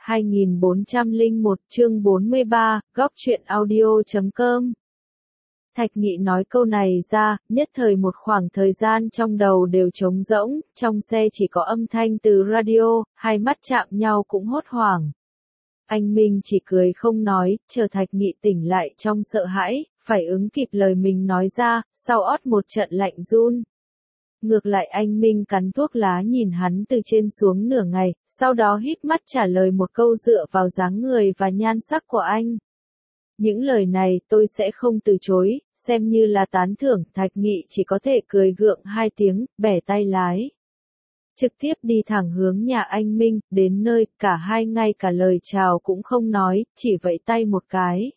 2401 chương 43, góc truyện audio.com. Thạch Nghị nói câu này ra, nhất thời một khoảng thời gian trong đầu đều trống rỗng, trong xe chỉ có âm thanh từ radio, hai mắt chạm nhau cũng hốt hoảng. Anh Minh chỉ cười không nói, chờ Thạch Nghị tỉnh lại trong sợ hãi, phải ứng kịp lời mình nói ra, sau ót một trận lạnh run. Ngược lại anh Minh cắn thuốc lá nhìn hắn từ trên xuống nửa ngày, sau đó híp mắt trả lời một câu dựa vào dáng người và nhan sắc của anh. Những lời này tôi sẽ không từ chối, xem như là tán thưởng. Thạch Nghị chỉ có thể cười gượng hai tiếng, bẻ tay lái. Trực tiếp đi thẳng hướng nhà anh Minh, đến nơi, cả hai ngay cả lời chào cũng không nói, chỉ vẫy tay một cái.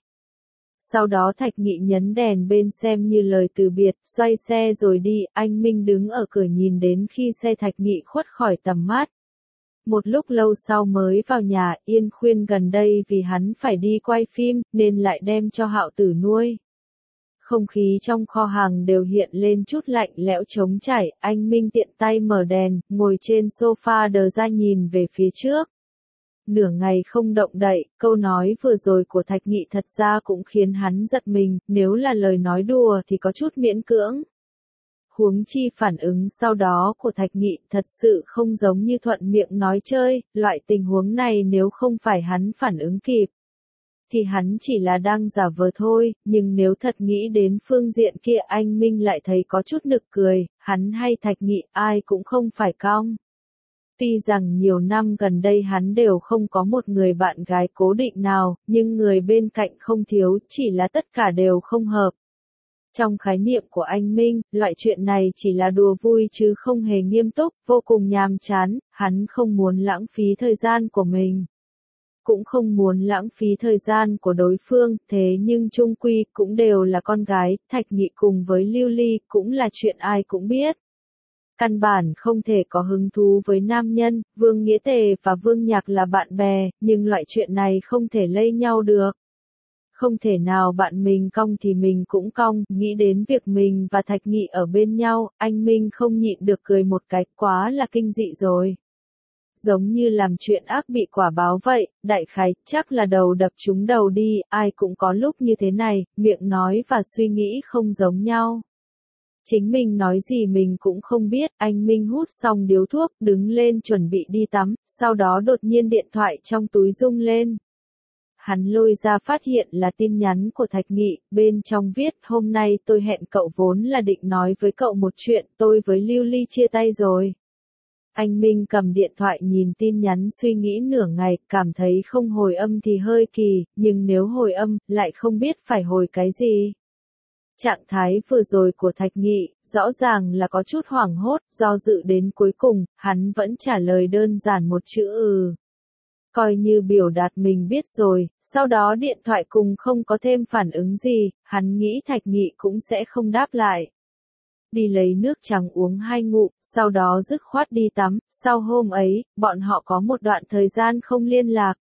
Sau đó Thạch Nghị nhấn đèn bên xem như lời từ biệt, xoay xe rồi đi, anh Minh đứng ở cửa nhìn đến khi xe Thạch Nghị khuất khỏi tầm mắt. Một lúc lâu sau mới vào nhà, Yên khuyên gần đây vì hắn phải đi quay phim, nên lại đem cho Hạo Tử nuôi. Không khí trong kho hàng đều hiện lên chút lạnh lẽo trống trải, anh Minh tiện tay mở đèn, ngồi trên sofa đờ ra nhìn về phía trước. Nửa ngày không động đậy, câu nói vừa rồi của Thạch Nghị thật ra cũng khiến hắn giật mình, nếu là lời nói đùa thì có chút miễn cưỡng. Huống chi phản ứng sau đó của Thạch Nghị thật sự không giống như thuận miệng nói chơi, loại tình huống này nếu không phải hắn phản ứng kịp, thì hắn chỉ là đang giả vờ thôi, nhưng nếu thật nghĩ đến phương diện kia anh Minh lại thấy có chút nực cười, hắn hay Thạch Nghị ai cũng không phải cong. Tuy rằng nhiều năm gần đây hắn đều không có một người bạn gái cố định nào, nhưng người bên cạnh không thiếu, chỉ là tất cả đều không hợp. Trong khái niệm của anh Minh, loại chuyện này chỉ là đùa vui chứ không hề nghiêm túc, vô cùng nhàm chán, hắn không muốn lãng phí thời gian của mình. Cũng không muốn lãng phí thời gian của đối phương, thế nhưng chung quy cũng đều là con gái, Thạch Nghị cùng với Lưu Ly cũng là chuyện ai cũng biết. Căn bản không thể có hứng thú với nam nhân, Vương Nghĩa Tề và Vương Nhạc là bạn bè, nhưng loại chuyện này không thể lây nhau được. Không thể nào bạn mình cong thì mình cũng cong, nghĩ đến việc mình và Thạch Nghị ở bên nhau, anh Minh không nhịn được cười một cái, quá là kinh dị rồi. Giống như làm chuyện ác bị quả báo vậy, đại khái, chắc là đầu đập trúng đầu đi, ai cũng có lúc như thế này, miệng nói và suy nghĩ không giống nhau. Chính mình nói gì mình cũng không biết, anh Minh hút xong điếu thuốc, đứng lên chuẩn bị đi tắm, sau đó đột nhiên điện thoại trong túi rung lên. Hắn lôi ra phát hiện là tin nhắn của Thạch Nghị, bên trong viết, hôm nay tôi hẹn cậu vốn là định nói với cậu một chuyện, tôi với Lưu Ly chia tay rồi. Anh Minh cầm điện thoại nhìn tin nhắn suy nghĩ nửa ngày, cảm thấy không hồi âm thì hơi kỳ, nhưng nếu hồi âm, lại không biết phải hồi cái gì. Trạng thái vừa rồi của Thạch Nghị, rõ ràng là có chút hoảng hốt, do dự đến cuối cùng, hắn vẫn trả lời đơn giản một chữ ừ. Coi như biểu đạt mình biết rồi, sau đó điện thoại cùng không có thêm phản ứng gì, hắn nghĩ Thạch Nghị cũng sẽ không đáp lại. Đi lấy nước trắng uống 2 ngụm, sau đó dứt khoát đi tắm, sau hôm ấy, bọn họ có một đoạn thời gian không liên lạc.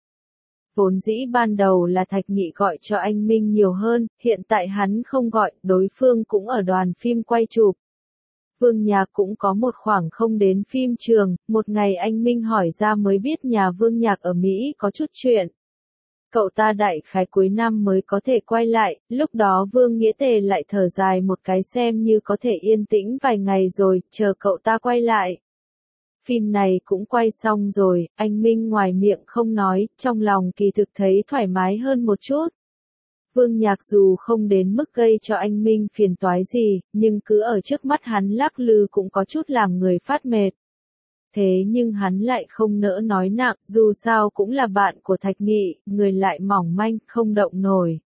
Vốn dĩ ban đầu là Thạch Nghị gọi cho anh Minh nhiều hơn, hiện tại hắn không gọi, đối phương cũng ở đoàn phim quay chụp. Vương Nhạc cũng có một khoảng không đến phim trường, một ngày anh Minh hỏi ra mới biết nhà Vương Nhạc ở Mỹ có chút chuyện. Cậu ta đại khái cuối năm mới có thể quay lại, lúc đó Vương Nghĩa Tề lại thở dài một cái xem như có thể yên tĩnh vài ngày rồi, chờ cậu ta quay lại. Phim này cũng quay xong rồi, anh Minh ngoài miệng không nói, trong lòng kỳ thực thấy thoải mái hơn một chút. Vương Nhạc dù không đến mức gây cho anh Minh phiền toái gì, nhưng cứ ở trước mắt hắn lắc lư cũng có chút làm người phát mệt. Thế nhưng hắn lại không nỡ nói nặng, dù sao cũng là bạn của Thạch Nghị, người lại mỏng manh, không động nổi.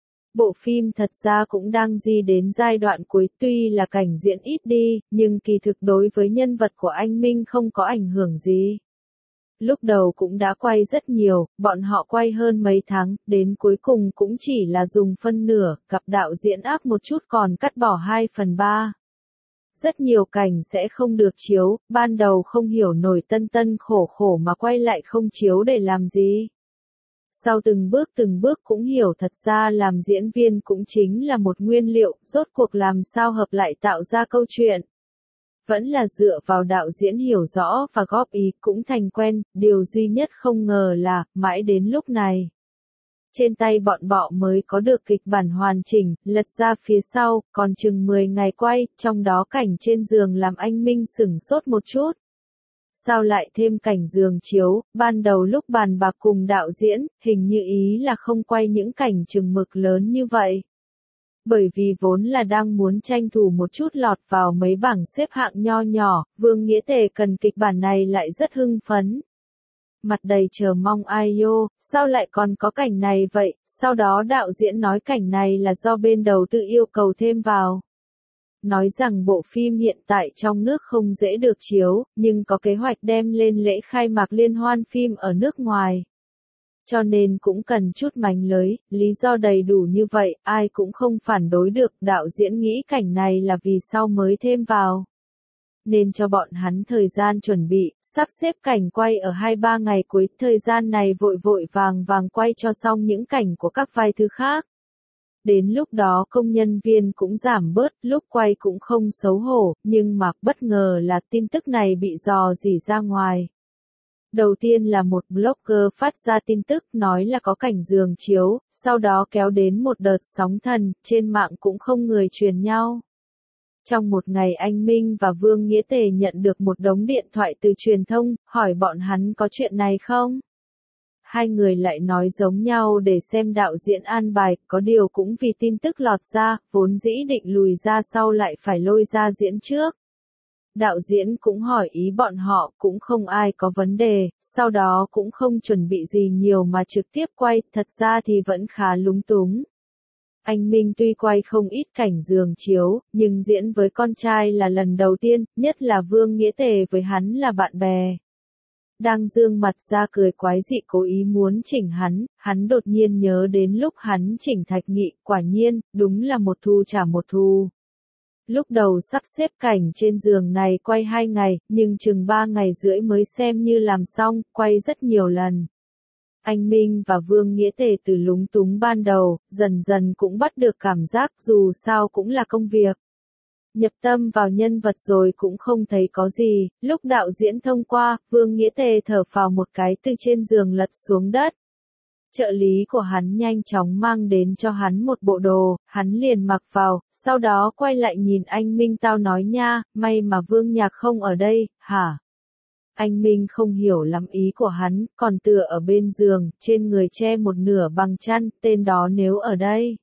Bộ phim thật ra cũng đang di đến giai đoạn cuối, tuy là cảnh diễn ít đi, nhưng kỳ thực đối với nhân vật của anh Minh không có ảnh hưởng gì. Lúc đầu cũng đã quay rất nhiều, bọn họ quay hơn mấy tháng, đến cuối cùng cũng chỉ là dùng phân nửa, gặp đạo diễn áp một chút còn cắt bỏ 2/3. Rất nhiều cảnh sẽ không được chiếu, ban đầu không hiểu nổi tân tân khổ khổ mà quay lại không chiếu để làm gì. Sau từng bước cũng hiểu thật ra làm diễn viên cũng chính là một nguyên liệu, rốt cuộc làm sao hợp lại tạo ra câu chuyện. Vẫn là dựa vào đạo diễn hiểu rõ và góp ý cũng thành quen, điều duy nhất không ngờ là, mãi đến lúc này. Trên tay bọn họ mới có được kịch bản hoàn chỉnh, lật ra phía sau, còn chừng 10 ngày quay, trong đó cảnh trên giường làm anh Minh sửng sốt một chút. Sao lại thêm cảnh giường chiếu, ban đầu lúc bàn bạc cùng đạo diễn, hình như ý là không quay những cảnh chừng mực lớn như vậy. Bởi vì vốn là đang muốn tranh thủ một chút lọt vào mấy bảng xếp hạng nho nhỏ, Vương Nghĩa Tề cần kịch bản này lại rất hưng phấn. Mặt đầy chờ mong ai yo, sao lại còn có cảnh này vậy, sau đó đạo diễn nói cảnh này là do bên đầu tư yêu cầu thêm vào. Nói rằng bộ phim hiện tại trong nước không dễ được chiếu, nhưng có kế hoạch đem lên lễ khai mạc liên hoan phim ở nước ngoài. Cho nên cũng cần chút mánh lới, lý do đầy đủ như vậy, ai cũng không phản đối được, đạo diễn nghĩ cảnh này là vì sao mới thêm vào. Nên cho bọn hắn thời gian chuẩn bị, sắp xếp cảnh quay ở 2-3 ngày cuối, thời gian này vội vội vàng vàng quay cho xong những cảnh của các vai thứ khác. Đến lúc đó công nhân viên cũng giảm bớt, lúc quay cũng không xấu hổ, nhưng mà bất ngờ là tin tức này bị dò dỉ ra ngoài. Đầu tiên là một blogger phát ra tin tức nói là có cảnh giường chiếu, sau đó kéo đến một đợt sóng thần, trên mạng cũng không người truyền nhau. Trong một ngày anh Minh và Vương Nghĩa Tề nhận được một đống điện thoại từ truyền thông, hỏi bọn hắn có chuyện này không? Hai người lại nói giống nhau để xem đạo diễn an bài, có điều cũng vì tin tức lọt ra, vốn dĩ định lùi ra sau lại phải lôi ra diễn trước. Đạo diễn cũng hỏi ý bọn họ, cũng không ai có vấn đề, sau đó cũng không chuẩn bị gì nhiều mà trực tiếp quay, thật ra thì vẫn khá lúng túng. Anh Minh tuy quay không ít cảnh giường chiếu, nhưng diễn với con trai là lần đầu tiên, nhất là Vương Nghĩa Tề với hắn là bạn bè. Đang dương mặt ra cười quái dị cố ý muốn chỉnh hắn đột nhiên nhớ đến lúc hắn chỉnh Thạch Nghị, quả nhiên, đúng là một thu trả một thu. Lúc đầu sắp xếp cảnh trên giường này quay 2 ngày, nhưng chừng 3 ngày rưỡi mới xem như làm xong, quay rất nhiều lần. Anh Minh và Vương Nghĩa Tề từ lúng túng ban đầu, dần dần cũng bắt được cảm giác dù sao cũng là công việc. Nhập tâm vào nhân vật rồi cũng không thấy có gì, lúc đạo diễn thông qua, Vương Nghĩa Tề thở phào một cái từ trên giường lật xuống đất. Trợ lý của hắn nhanh chóng mang đến cho hắn một bộ đồ, hắn liền mặc vào, sau đó quay lại nhìn anh Minh tao nói nha, may mà Vương Nhạc không ở đây, hả? Anh Minh không hiểu lắm ý của hắn, còn tựa ở bên giường, trên người che một nửa bằng chăn, tên đó nếu ở đây.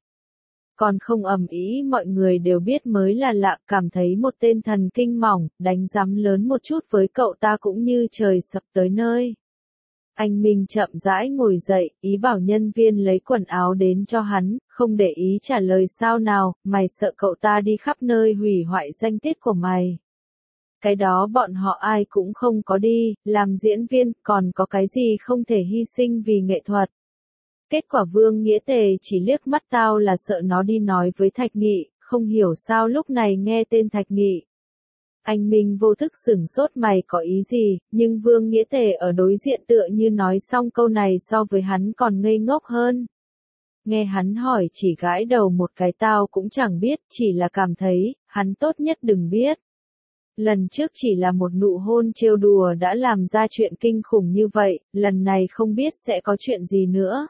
Còn không ầm ĩ mọi người đều biết mới là lạ, cảm thấy một tên thần kinh mỏng, đánh giám lớn một chút với cậu ta cũng như trời sập tới nơi. Anh Minh chậm rãi ngồi dậy, ý bảo nhân viên lấy quần áo đến cho hắn, không để ý trả lời sao nào, mày sợ cậu ta đi khắp nơi hủy hoại danh tiết của mày. Cái đó bọn họ ai cũng không có đi, làm diễn viên, còn có cái gì không thể hy sinh vì nghệ thuật. Kết quả Vương Nghĩa Tề chỉ liếc mắt tao là sợ nó đi nói với Thạch Nghị, không hiểu sao lúc này nghe tên Thạch Nghị. Anh Minh vô thức sửng sốt mày có ý gì, nhưng Vương Nghĩa Tề ở đối diện tựa như nói xong câu này so với hắn còn ngây ngốc hơn. Nghe hắn hỏi chỉ gãi đầu một cái tao cũng chẳng biết, chỉ là cảm thấy, hắn tốt nhất đừng biết. Lần trước chỉ là một nụ hôn trêu đùa đã làm ra chuyện kinh khủng như vậy, lần này không biết sẽ có chuyện gì nữa.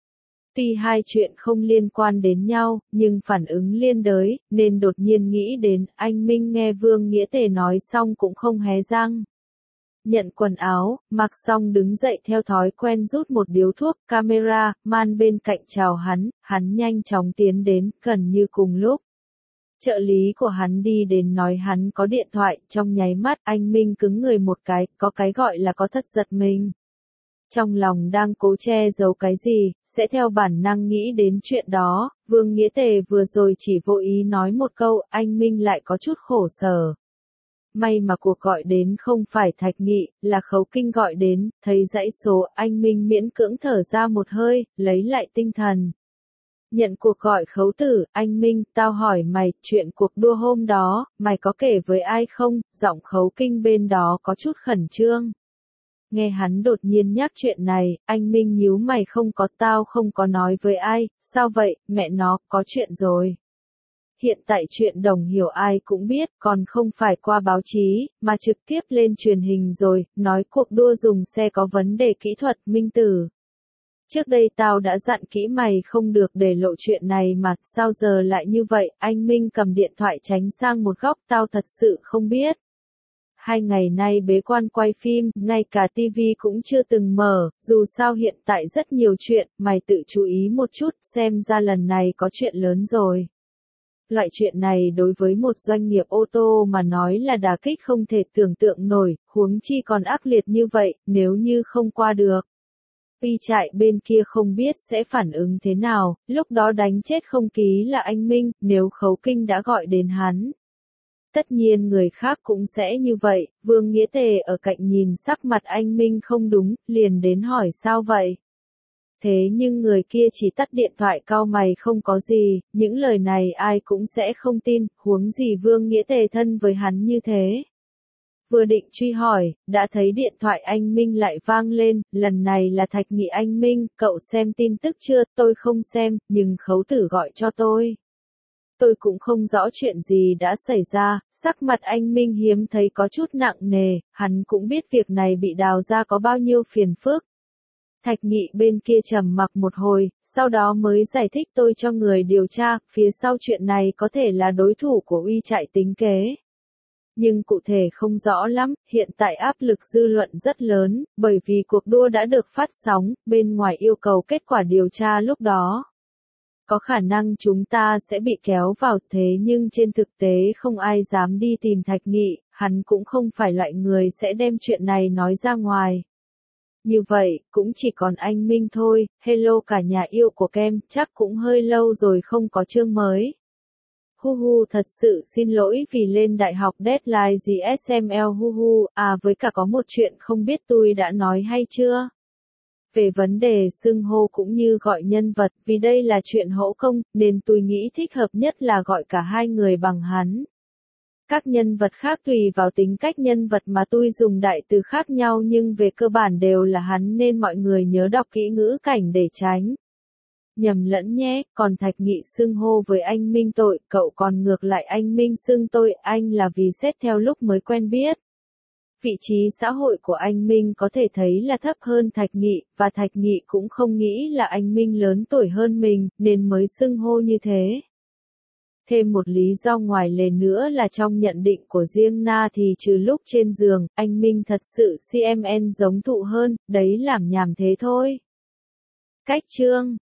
Tuy hai chuyện không liên quan đến nhau, nhưng phản ứng liên đới, nên đột nhiên nghĩ đến, anh Minh nghe Vương Nghĩa Tề nói xong cũng không hé răng. Nhận quần áo, mặc xong đứng dậy theo thói quen rút một điếu thuốc, camera, man bên cạnh chào hắn nhanh chóng tiến đến, gần như cùng lúc. Trợ lý của hắn đi đến nói hắn có điện thoại, trong nháy mắt anh Minh cứng người một cái, có cái gọi là có thất giật mình. Trong lòng đang cố che giấu cái gì, sẽ theo bản năng nghĩ đến chuyện đó, Vương Nghĩa Tề vừa rồi chỉ vô ý nói một câu, anh Minh lại có chút khổ sở. May mà cuộc gọi đến không phải Thạch Nghị, là Khấu Kinh gọi đến, thấy dãy số, anh Minh miễn cưỡng thở ra một hơi, lấy lại tinh thần. Nhận cuộc gọi Khấu Tử, anh Minh, tao hỏi mày, chuyện cuộc đua hôm đó, mày có kể với ai không, giọng Khấu Kinh bên đó có chút khẩn trương. Nghe hắn đột nhiên nhắc chuyện này, anh Minh nhíu mày không có tao không có nói với ai, sao vậy, mẹ nó, có chuyện rồi. hiện tại chuyện Đồng Hiểu ai cũng biết, còn không phải qua báo chí, mà trực tiếp lên truyền hình rồi, nói cuộc đua dùng xe có vấn đề kỹ thuật. Minh Tử, trước đây tao đã dặn kỹ mày không được để lộ chuyện này mà, sao giờ lại như vậy? Anh Minh cầm điện thoại tránh sang một góc, tao thật sự không biết. 2 ngày nay bế quan quay phim, ngay cả tivi cũng chưa từng mở, dù sao hiện tại rất nhiều chuyện, mày tự chú ý một chút, xem ra lần này có chuyện lớn rồi. Loại chuyện này đối với một doanh nghiệp ô tô mà nói là đả kích không thể tưởng tượng nổi, huống chi còn ác liệt như vậy, nếu như không qua được. Y trại bên kia không biết sẽ phản ứng thế nào, lúc đó đánh chết không ký là anh Minh, nếu Khấu Kinh đã gọi đến hắn. Tất nhiên người khác cũng sẽ như vậy, Vương Nghĩa Tề ở cạnh nhìn sắc mặt anh Minh không đúng, liền đến hỏi sao vậy. Thế nhưng người kia chỉ tắt điện thoại cau mày không có gì, những lời này ai cũng sẽ không tin, huống gì Vương Nghĩa Tề thân với hắn như thế. Vừa định truy hỏi, đã thấy điện thoại anh Minh lại vang lên, lần này là Thạch Nghị. Anh Minh, cậu xem tin tức chưa? Tôi không xem, nhưng Khấu Tử gọi cho tôi. Tôi cũng không rõ chuyện gì đã xảy ra, sắc mặt anh Minh hiếm thấy có chút nặng nề, hắn cũng biết việc này bị đào ra có bao nhiêu phiền phức. Thạch Nghị bên kia trầm mặc một hồi, sau đó mới giải thích tôi cho người điều tra, phía sau chuyện này có thể là đối thủ của Uy Trại tính kế. Nhưng cụ thể không rõ lắm, hiện tại áp lực dư luận rất lớn, bởi vì cuộc đua đã được phát sóng, bên ngoài yêu cầu kết quả điều tra lúc đó. Có khả năng chúng ta sẽ bị kéo vào, thế nhưng trên thực tế không ai dám đi tìm Thạch Nghị, hắn cũng không phải loại người sẽ đem chuyện này nói ra ngoài. Như vậy, cũng chỉ còn anh Minh thôi. Hello cả nhà yêu của Kem, chắc cũng hơi lâu rồi không có chương mới. Hu hu, thật sự xin lỗi vì lên đại học deadline gì SML. Hu hu, với cả có một chuyện không biết tôi đã nói hay chưa? Về vấn đề xưng hô cũng như gọi nhân vật, vì đây là chuyện hỗ công, nên tôi nghĩ thích hợp nhất là gọi cả hai người bằng hắn. Các nhân vật khác tùy vào tính cách nhân vật mà tôi dùng đại từ khác nhau, nhưng về cơ bản đều là hắn, nên mọi người nhớ đọc kỹ ngữ cảnh để tránh nhầm lẫn nhé. Còn Thạch Nghị xưng hô với anh Minh tội, cậu còn ngược lại anh Minh xưng tôi, anh là vì xét theo lúc mới quen biết. Vị trí xã hội của anh Minh có thể thấy là thấp hơn Thạch Nghị, và Thạch Nghị cũng không nghĩ là anh Minh lớn tuổi hơn mình, nên mới xưng hô như thế. Thêm một lý do ngoài lề nữa là trong nhận định của riêng Na thì trừ lúc trên giường, anh Minh thật sự CMN giống Thụ hơn, đấy làm nhảm thế thôi. Cách chương